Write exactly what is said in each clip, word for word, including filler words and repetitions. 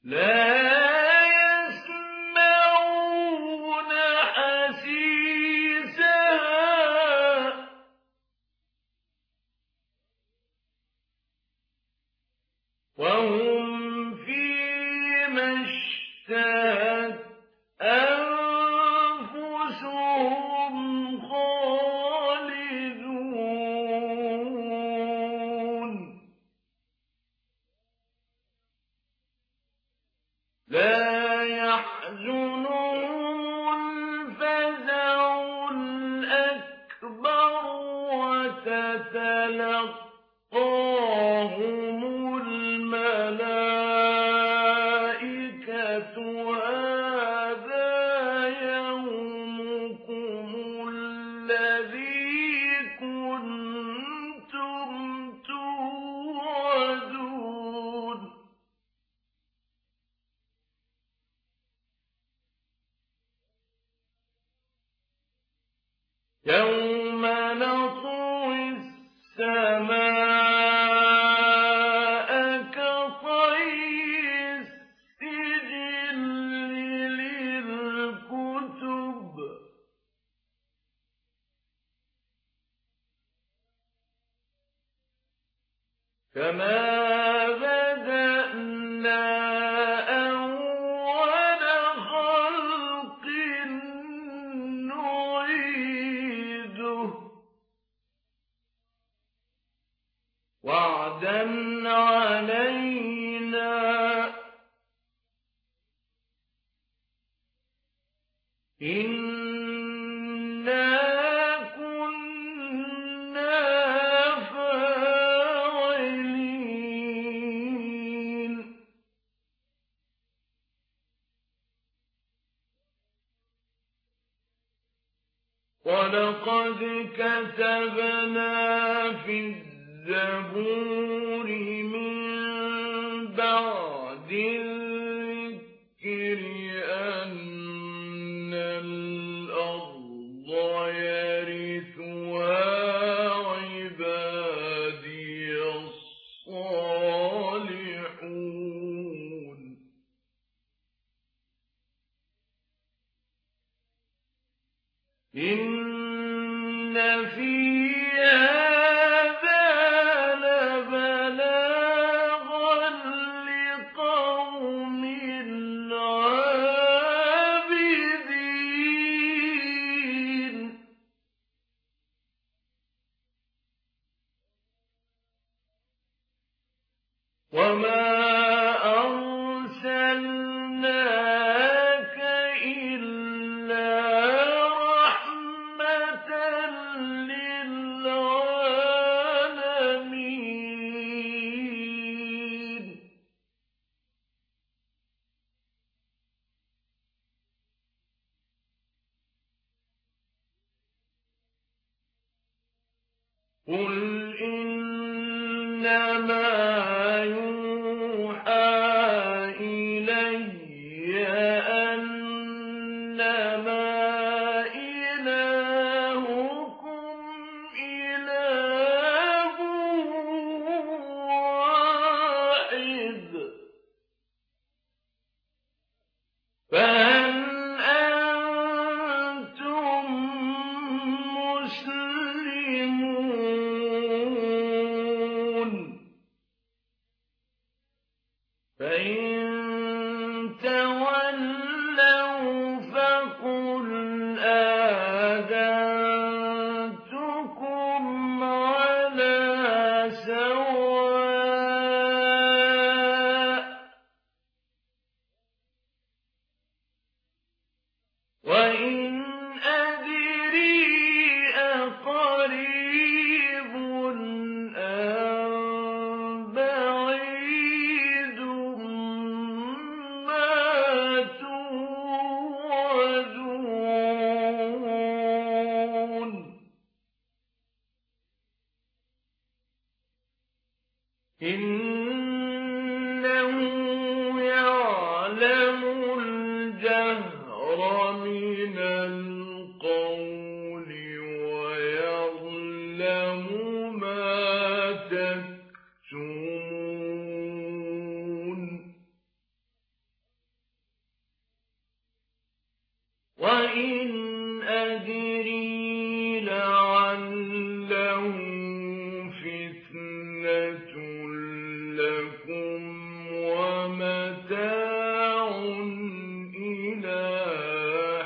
يوم نطوي السماء كطي السجل للكتب كما بدأنا أول خلق نعيده وعدا علينا إنا كنا فاعلين ولقد كتبنا في الزبور من بعد الذكر أن الأرض يرثها عبادي الصالحون إن في هذا لبلاغا لقوم عابدين وما أرسلناك إلا رحمة للعالمين قل إنما يوحى إلي أنما إلهكم إله واحد فهل أنتم مسلمون فإن تولوا فقل آذنتكم على سواء وإن أدري أقريب أم بعيد ما توعدون إنه يعلم الجهر من القول ويعلم ما تكتمون وَإِنْ أَدْرِي لَعَلَّهُ فِتْنَةٌ لَّكُمْ وَمَتَاعٌ إِلَىٰ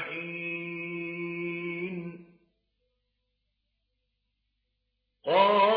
حِينٍ